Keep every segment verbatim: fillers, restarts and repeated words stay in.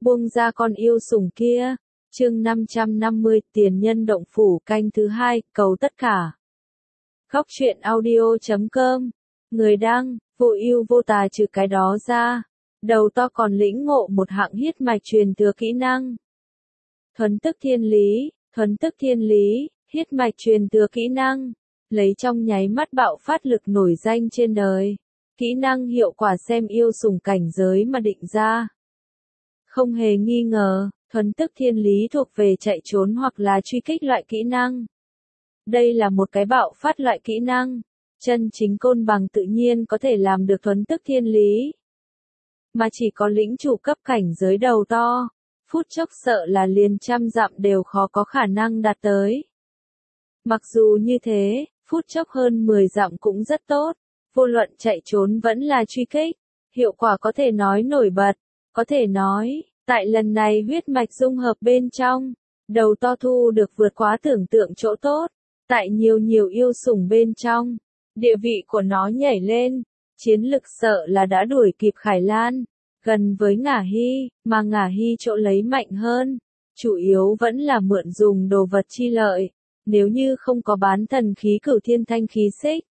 buông ra con yêu sủng kia. Chương năm trăm năm mươi, tiền nhân động phủ, canh thứ hai, cầu tất cả. Góc truyện audio chấm com. Người đăng, vô ưu vô tà. Trừ cái đó ra, đầu to còn lĩnh ngộ một hạng huyết mạch truyền thừa kỹ năng. Thuần tức thiên lý, thuần tức thiên lý, huyết mạch truyền thừa kỹ năng, lấy trong nháy mắt bạo phát lực nổi danh trên đời. Kỹ năng hiệu quả xem yêu sủng cảnh giới mà định ra. Không hề nghi ngờ, thuần tức thiên lý thuộc về chạy trốn hoặc là truy kích loại kỹ năng. Đây là một cái bạo phát loại kỹ năng. Chân chính côn bằng tự nhiên có thể làm được thuần tức thiên lý. Mà chỉ có lĩnh chủ cấp cảnh giới đầu to, phút chốc sợ là liền trăm dặm đều khó có khả năng đạt tới. Mặc dù như thế, phút chốc hơn mười dặm cũng rất tốt, vô luận chạy trốn vẫn là truy kích, hiệu quả có thể nói nổi bật, có thể nói, tại lần này huyết mạch dung hợp bên trong, đầu to thu được vượt quá tưởng tượng chỗ tốt, tại nhiều nhiều yêu sủng bên trong, địa vị của nó nhảy lên, chiến lực sợ là đã đuổi kịp Khải Lan, gần với Ngả Hy, mà Ngả Hy chỗ lấy mạnh hơn, chủ yếu vẫn là mượn dùng đồ vật chi lợi, nếu như không có bán thần khí cửu thiên thanh khí xích.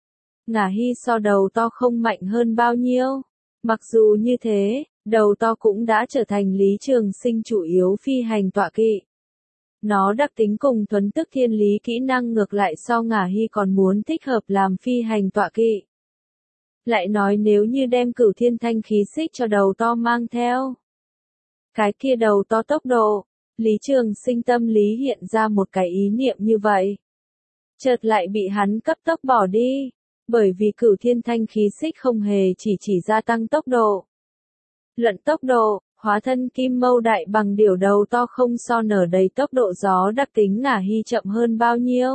Ngả Hy so đầu to không mạnh hơn bao nhiêu, mặc dù như thế, đầu to cũng đã trở thành Lý Trường Sinh chủ yếu phi hành tọa kỵ. Nó đặc tính cùng thuần tức thiên lý kỹ năng ngược lại so Ngả Hy còn muốn thích hợp làm phi hành tọa kỵ. Lại nói nếu như đem cửu thiên thanh khí xích cho đầu to mang theo. Cái kia đầu to tốc độ, Lý Trường Sinh tâm lý hiện ra một cái ý niệm như vậy. Chợt lại bị hắn cấp tốc bỏ đi, bởi vì cửu thiên thanh khí xích không hề chỉ chỉ gia tăng tốc độ. Luận tốc độ, hóa thân kim mâu đại bằng điểu đầu to không so nở đầy tốc độ gió đặc tính Ngả Hy chậm hơn bao nhiêu.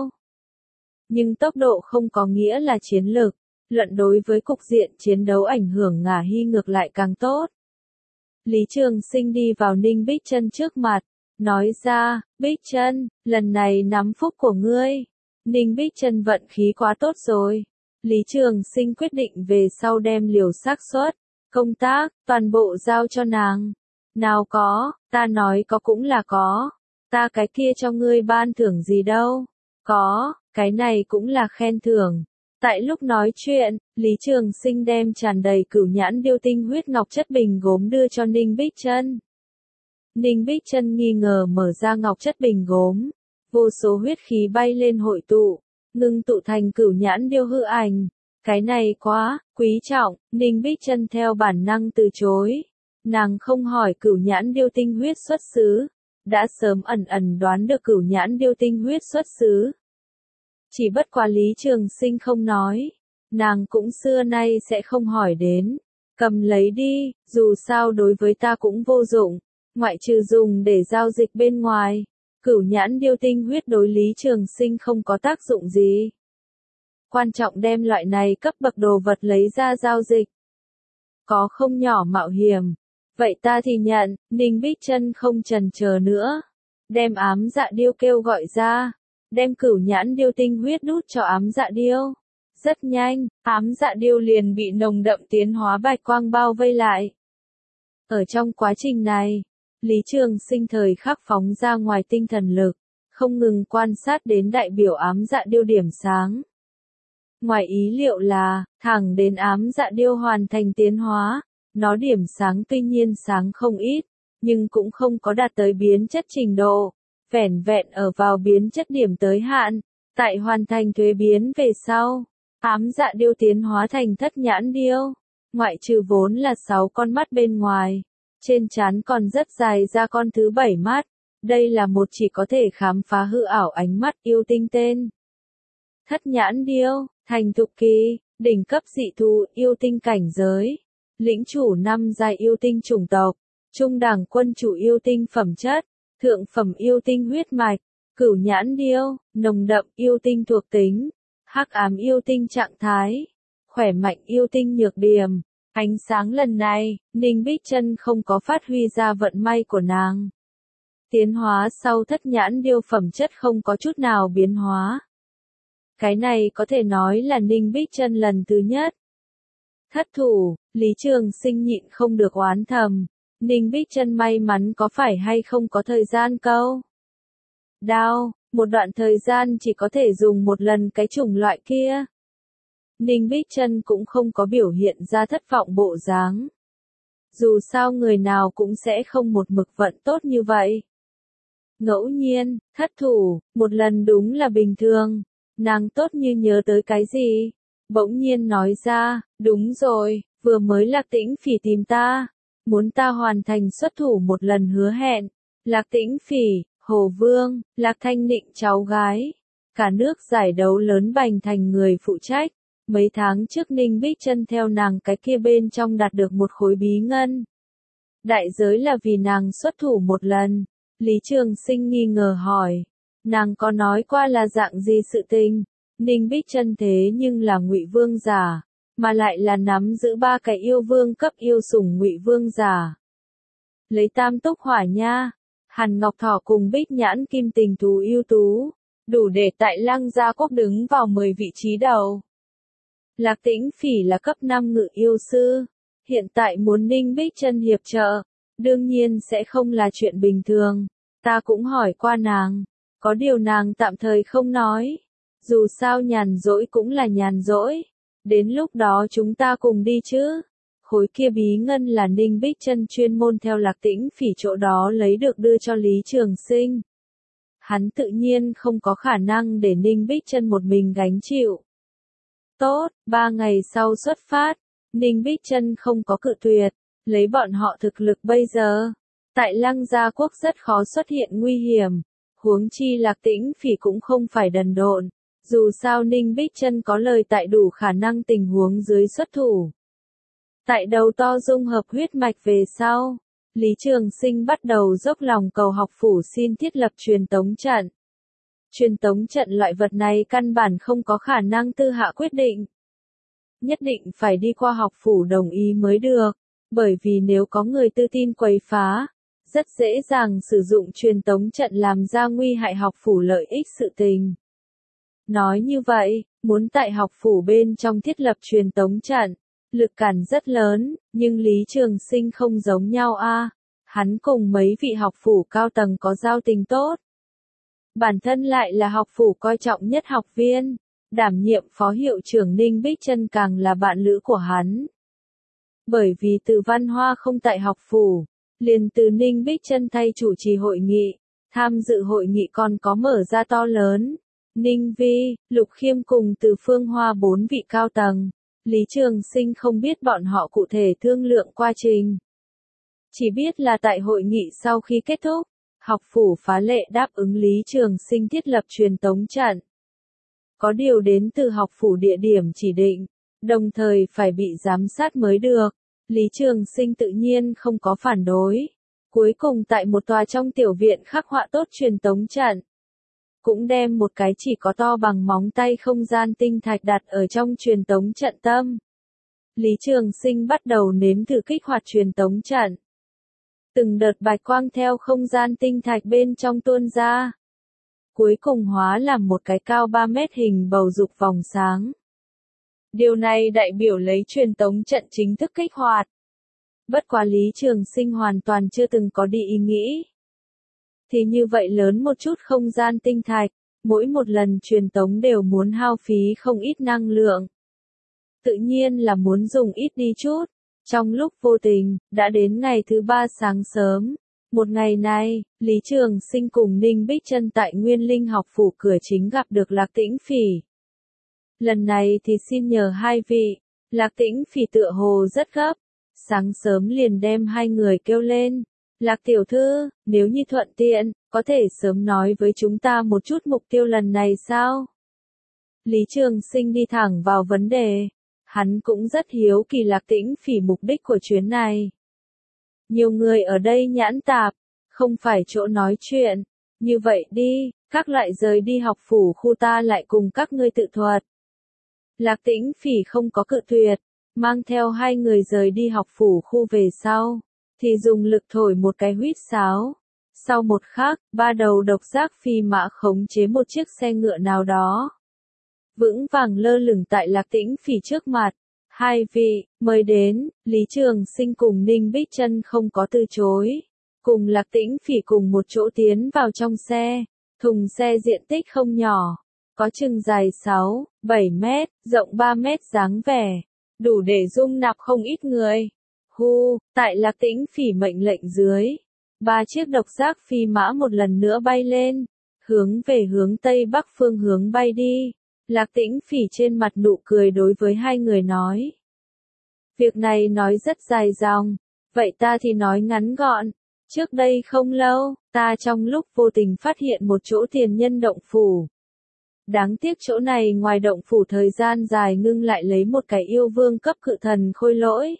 Nhưng tốc độ không có nghĩa là chiến lực, luận đối với cục diện chiến đấu ảnh hưởng Ngả Hy ngược lại càng tốt. Lý Trường Sinh đi vào Ninh Bích Chân trước mặt, nói ra, Bích Chân, lần này nắm phúc của ngươi. Ninh Bích Chân vận khí quá tốt rồi. Lý Trường Sinh quyết định về sau đem liều xác suất, công tác, toàn bộ giao cho nàng. Nào có, ta nói có cũng là có. Ta cái kia cho ngươi ban thưởng gì đâu. Có, cái này cũng là khen thưởng. Tại lúc nói chuyện, Lý Trường Sinh đem tràn đầy cửu nhãn điêu tinh huyết ngọc chất bình gốm đưa cho Ninh Bích Chân. Ninh Bích Chân nghi ngờ mở ra ngọc chất bình gốm, vô số huyết khí bay lên hội tụ, ngưng tụ thành cửu nhãn điêu hư ảnh. Cái này quá quý trọng, Ninh Bích Chân theo bản năng từ chối. Nàng không hỏi cửu nhãn điêu tinh huyết xuất xứ, đã sớm ẩn ẩn đoán được cửu nhãn điêu tinh huyết xuất xứ. Chỉ bất quá Lý Trường Sinh không nói, nàng cũng xưa nay sẽ không hỏi đến. Cầm lấy đi, dù sao đối với ta cũng vô dụng, ngoại trừ dùng để giao dịch bên ngoài. Cửu nhãn điêu tinh huyết đối Lý Trường Sinh không có tác dụng gì. Quan trọng đem loại này cấp bậc đồ vật lấy ra giao dịch. Có không nhỏ mạo hiểm. Vậy ta thì nhận, Ninh Bích Chân không chần chờ nữa. Đem ám dạ điêu kêu gọi ra. Đem cửu nhãn điêu tinh huyết đút cho ám dạ điêu. Rất nhanh, ám dạ điêu liền bị nồng đậm tiến hóa bạch quang bao vây lại. Ở trong quá trình này, Lý Trường Sinh thời khắc phóng ra ngoài tinh thần lực, không ngừng quan sát đến đại biểu ám dạ điêu điểm sáng. Ngoài ý liệu là, thẳng đến ám dạ điêu hoàn thành tiến hóa, nó điểm sáng tuy nhiên sáng không ít, nhưng cũng không có đạt tới biến chất trình độ, vẻn vẹn ở vào biến chất điểm tới hạn, tại hoàn thành thuế biến về sau, ám dạ điêu tiến hóa thành thất nhãn điêu, ngoại trừ vốn là sáu con mắt bên ngoài, trên trán còn rất dài ra con thứ bảy mắt, đây là một chỉ có thể khám phá hư ảo ánh mắt yêu tinh tên. Thất nhãn điêu, thành thục kỳ, đỉnh cấp dị thú yêu tinh cảnh giới, lĩnh chủ năm giai yêu tinh chủng tộc, trung đẳng quân chủ yêu tinh phẩm chất, thượng phẩm yêu tinh huyết mạch, cửu nhãn điêu, nồng đậm yêu tinh thuộc tính, hắc ám yêu tinh trạng thái, khỏe mạnh yêu tinh nhược điểm. Ánh sáng lần này, Ninh Bích Chân không có phát huy ra vận may của nàng. Tiến hóa sau thất nhãn điêu phẩm chất không có chút nào biến hóa. Cái này có thể nói là Ninh Bích Chân lần thứ nhất thất thủ, Lý Trường Sinh nhịn không được oán thầm, Ninh Bích Trân may mắn có phải hay không có thời gian câu. Đao, một đoạn thời gian chỉ có thể dùng một lần cái chủng loại kia. Ninh Bích Trân cũng không có biểu hiện ra thất vọng bộ dáng. Dù sao người nào cũng sẽ không một mực vận tốt như vậy. Ngẫu nhiên, thất thủ, một lần đúng là bình thường. Nàng tốt như nhớ tới cái gì? Bỗng nhiên nói ra, đúng rồi, vừa mới Lạc Tĩnh Phỉ tìm ta. Muốn ta hoàn thành xuất thủ một lần hứa hẹn. Lạc Tĩnh Phỉ, Hồ Vương, Lạc Thanh Nịnh cháu gái. Cả nước giải đấu lớn bành thành người phụ trách. Mấy tháng trước Ninh Bích Trân theo nàng cái kia bên trong đạt được một khối bí ngân. Đại giới là vì nàng xuất thủ một lần. Lý Trường Sinh nghi ngờ hỏi. Nàng có nói qua là dạng gì sự tình? Ninh Bích Trân thế nhưng là Ngụy Vương giả, mà lại là nắm giữ ba cái yêu vương cấp yêu sủng Ngụy Vương giả. Lấy tam túc hỏa nha, Hàn Ngọc Thỏ cùng Bích Nhãn Kim tình tú yêu tú, đủ để tại Lăng Gia Cốc đứng vào mười vị trí đầu. Lạc Tĩnh Phỉ là cấp năm ngự yêu sư, hiện tại muốn Ninh Bích Trân hiệp trợ, đương nhiên sẽ không là chuyện bình thường. Ta cũng hỏi qua nàng, có điều nàng tạm thời không nói. Dù sao nhàn rỗi cũng là nhàn rỗi, đến lúc đó chúng ta cùng đi chứ. Khối kia bí ngân là Ninh Bích Trân chuyên môn theo Lạc Tĩnh Phỉ chỗ đó lấy được đưa cho Lý Trường Sinh. Hắn tự nhiên không có khả năng để Ninh Bích Trân một mình gánh chịu. Tốt, ba ngày sau xuất phát, Ninh Bích Trân không có cự tuyệt, lấy bọn họ thực lực bây giờ. Tại Lăng Gia Quốc rất khó xuất hiện nguy hiểm, huống chi Lạc Tĩnh Phỉ cũng không phải đần độn. Dù sao Ninh Bích Trân có lời tại đủ khả năng tình huống dưới xuất thủ. Tại đầu to dung hợp huyết mạch về sau, Lý Trường Sinh bắt đầu dốc lòng cầu học phủ xin thiết lập truyền tống trận. Truyền tống trận loại vật này căn bản không có khả năng tư hạ quyết định. Nhất định phải đi qua học phủ đồng ý mới được, bởi vì nếu có người tư tin quấy phá, rất dễ dàng sử dụng truyền tống trận làm ra nguy hại học phủ lợi ích sự tình. Nói như vậy, muốn tại học phủ bên trong thiết lập truyền tống trận, lực cản rất lớn, nhưng Lý Trường Sinh không giống nhau a. Hắn cùng mấy vị học phủ cao tầng có giao tình tốt. Bản thân lại là học phủ coi trọng nhất học viên, đảm nhiệm phó hiệu trưởng Ninh Bích Trân càng là bạn lữ của hắn. Bởi vì Từ Văn Hoa không tại học phủ, liền từ Ninh Bích Trân thay chủ trì hội nghị, tham dự hội nghị còn có mở ra to lớn. Ninh Vi, Lục Khiêm cùng Từ Phương Hoa bốn vị cao tầng, Lý Trường Sinh không biết bọn họ cụ thể thương lượng quá trình. Chỉ biết là tại hội nghị sau khi kết thúc, học phủ phá lệ đáp ứng Lý Trường Sinh thiết lập truyền tống trận. Có điều đến từ học phủ địa điểm chỉ định, đồng thời phải bị giám sát mới được. Lý Trường Sinh tự nhiên không có phản đối. Cuối cùng tại một tòa trong tiểu viện khắc họa tốt truyền tống trận. Cũng đem một cái chỉ có to bằng móng tay không gian tinh thạch đặt ở trong truyền tống trận tâm. Lý Trường Sinh bắt đầu nếm thử kích hoạt truyền tống trận. Từng đợt bạch quang theo không gian tinh thạch bên trong tuôn ra. Cuối cùng hóa làm một cái cao ba mét hình bầu dục vòng sáng. Điều này đại biểu lấy truyền tống trận chính thức kích hoạt. Bất quá Lý Trường Sinh hoàn toàn chưa từng có đi ý nghĩ. Thì như vậy lớn một chút không gian tinh thạch, mỗi một lần truyền tống đều muốn hao phí không ít năng lượng. Tự nhiên là muốn dùng ít đi chút. Trong lúc vô tình, đã đến ngày thứ ba sáng sớm. Một ngày này, Lý Trường Sinh cùng Ninh Bích Trân tại Nguyên Linh học phủ cửa chính gặp được Lạc Tĩnh Phỉ. Lần này thì xin nhờ hai vị, Lạc Tĩnh Phỉ tựa hồ rất gấp. Sáng sớm liền đem hai người kêu lên. Lạc tiểu thư, nếu như thuận tiện, có thể sớm nói với chúng ta một chút mục tiêu lần này sao? Lý Trường Sinh đi thẳng vào vấn đề. Hắn cũng rất hiếu kỳ Lạc Tĩnh Phỉ mục đích của chuyến này. Nhiều người ở đây nhãn tạp, không phải chỗ nói chuyện. Như vậy đi, các lại rời đi học phủ khu ta lại cùng các ngươi tự thuật. Lạc Tĩnh Phỉ không có cự tuyệt, mang theo hai người rời đi học phủ khu về sau, thì dùng lực thổi một cái huýt sáo. Sau một khắc, ba đầu độc giác phi mã khống chế một chiếc xe ngựa nào đó. Vững vàng lơ lửng tại Lạc Tĩnh Phỉ trước mặt, Hai vị, mời đến, Lý Trường Sinh cùng Ninh Bích Trân không có từ chối. Cùng Lạc Tĩnh Phỉ cùng một chỗ tiến vào trong xe. Thùng xe diện tích không nhỏ. Có chừng dài sáu, bảy mét, rộng ba mét dáng vẻ. Đủ để dung nạp không ít người. Hu, tại Lạc Tĩnh Phỉ mệnh lệnh dưới. Ba chiếc độc giác phi mã một lần nữa bay lên. Hướng về hướng Tây Bắc phương hướng bay đi. Lạc Tĩnh Phỉ trên mặt nụ cười đối với hai người nói. Việc này nói rất dài dòng. Vậy ta thì nói ngắn gọn. Trước đây không lâu, ta trong lúc vô tình phát hiện một chỗ tiền nhân động phủ. Đáng tiếc chỗ này ngoài động phủ thời gian dài ngưng lại lấy một cái yêu vương cấp cự thần khôi lỗi.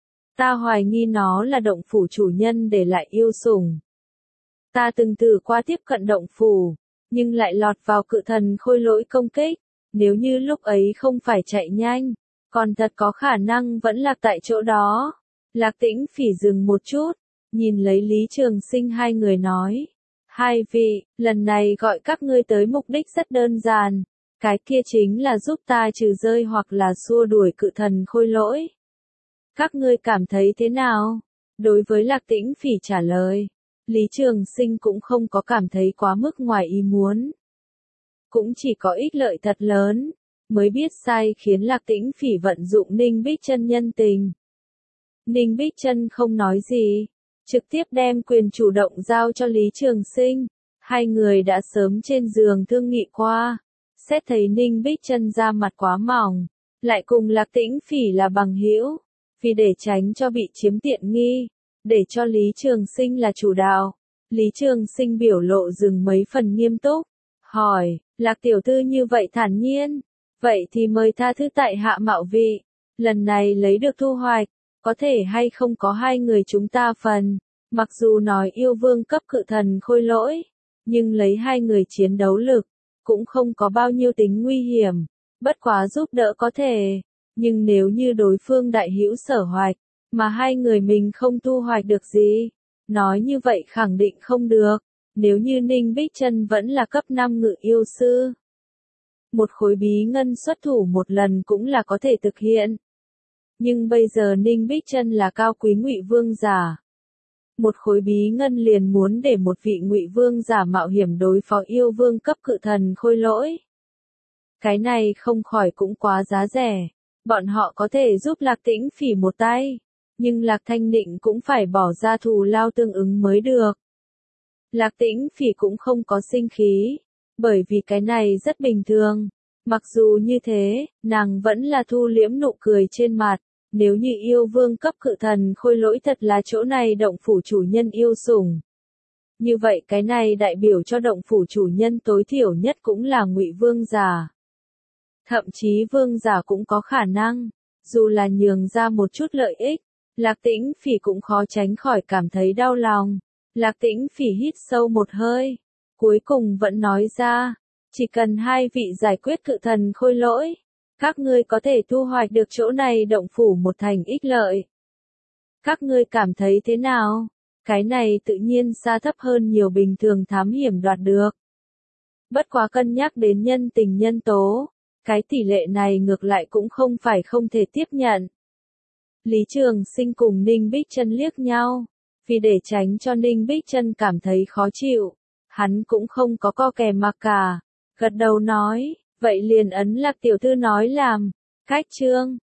Ta hoài nghi nó là động phủ chủ nhân để lại yêu sủng. Ta từng thử qua tiếp cận động phủ, nhưng lại lọt vào cự thần khôi lỗi công kích. Nếu như lúc ấy không phải chạy nhanh, còn thật có khả năng vẫn lạc tại chỗ đó. Lạc Tĩnh Phỉ dừng một chút, nhìn lấy Lý Trường Sinh hai người nói. Hai vị, lần này gọi các ngươi tới mục đích rất đơn giản. Cái kia chính là giúp ta trừ rơi hoặc là xua đuổi cự thần khôi lỗi. Các ngươi cảm thấy thế nào? Đối với Lạc Tĩnh Phỉ trả lời, Lý Trường Sinh cũng không có cảm thấy quá mức ngoài ý muốn. Cũng chỉ có ích lợi thật lớn, mới biết sai khiến Lạc Tĩnh Phỉ vận dụng Ninh Bích Trân nhân tình. Ninh Bích Trân không nói gì, trực tiếp đem quyền chủ động giao cho Lý Trường Sinh. Hai người đã sớm trên giường thương nghị qua, xét thấy Ninh Bích Trân da mặt quá mỏng, lại cùng Lạc Tĩnh Phỉ là bằng hữu, vì để tránh cho bị chiếm tiện nghi, để cho Lý Trường Sinh là chủ đạo. Lý Trường Sinh biểu lộ dừng mấy phần nghiêm túc, hỏi, Lạc tiểu thư như vậy thản nhiên, vậy thì mời tha thứ tại hạ mạo vị, lần này lấy được thu hoạch, có thể hay không có hai người chúng ta phần, mặc dù nói yêu vương cấp cự thần khôi lỗi, nhưng lấy hai người chiến đấu lực, cũng không có bao nhiêu tính nguy hiểm, bất quá giúp đỡ có thể, nhưng nếu như đối phương đại hữu sở hoạch, mà hai người mình không thu hoạch được gì, nói như vậy khẳng định không được. Nếu như Ninh Bích Trân vẫn là cấp năm ngự yêu sư, một khối bí ngân xuất thủ một lần cũng là có thể thực hiện. Nhưng bây giờ Ninh Bích Trân là cao quý ngụy vương giả. Một khối bí ngân liền muốn để một vị ngụy vương giả mạo hiểm đối phó yêu vương cấp cự thần khôi lỗi. Cái này không khỏi cũng quá giá rẻ. Bọn họ có thể giúp Lạc Tĩnh Phỉ một tay, nhưng Lạc Thanh Nịnh cũng phải bỏ ra thù lao tương ứng mới được. Lạc Tĩnh Phỉ cũng không có sinh khí, bởi vì cái này rất bình thường. Mặc dù như thế, nàng vẫn là thu liễm nụ cười trên mặt. Nếu như yêu vương cấp cự thần khôi lỗi thật là chỗ này động phủ chủ nhân yêu sủng, như vậy cái này đại biểu cho động phủ chủ nhân tối thiểu nhất cũng là ngụy vương giả. Thậm chí vương giả cũng có khả năng, dù là nhường ra một chút lợi ích, Lạc Tĩnh Phỉ cũng khó tránh khỏi cảm thấy đau lòng. Lạc Tĩnh Phỉ hít sâu một hơi, cuối cùng vẫn nói ra, chỉ cần hai vị giải quyết cự thần khôi lỗi, các ngươi có thể thu hoạch được chỗ này động phủ một thành ích lợi. Các ngươi cảm thấy thế nào? Cái này tự nhiên xa thấp hơn nhiều bình thường thám hiểm đoạt được. Bất quá cân nhắc đến nhân tình nhân tố, cái tỷ lệ này ngược lại cũng không phải không thể tiếp nhận. Lý Trường Sinh cùng Ninh Bích Trân liếc nhau, vì để tránh cho Ninh Bích Trân cảm thấy khó chịu, hắn cũng không có co kè mặc cả, gật đầu nói, vậy liền ấn Lạc tiểu thư nói làm. Cách chương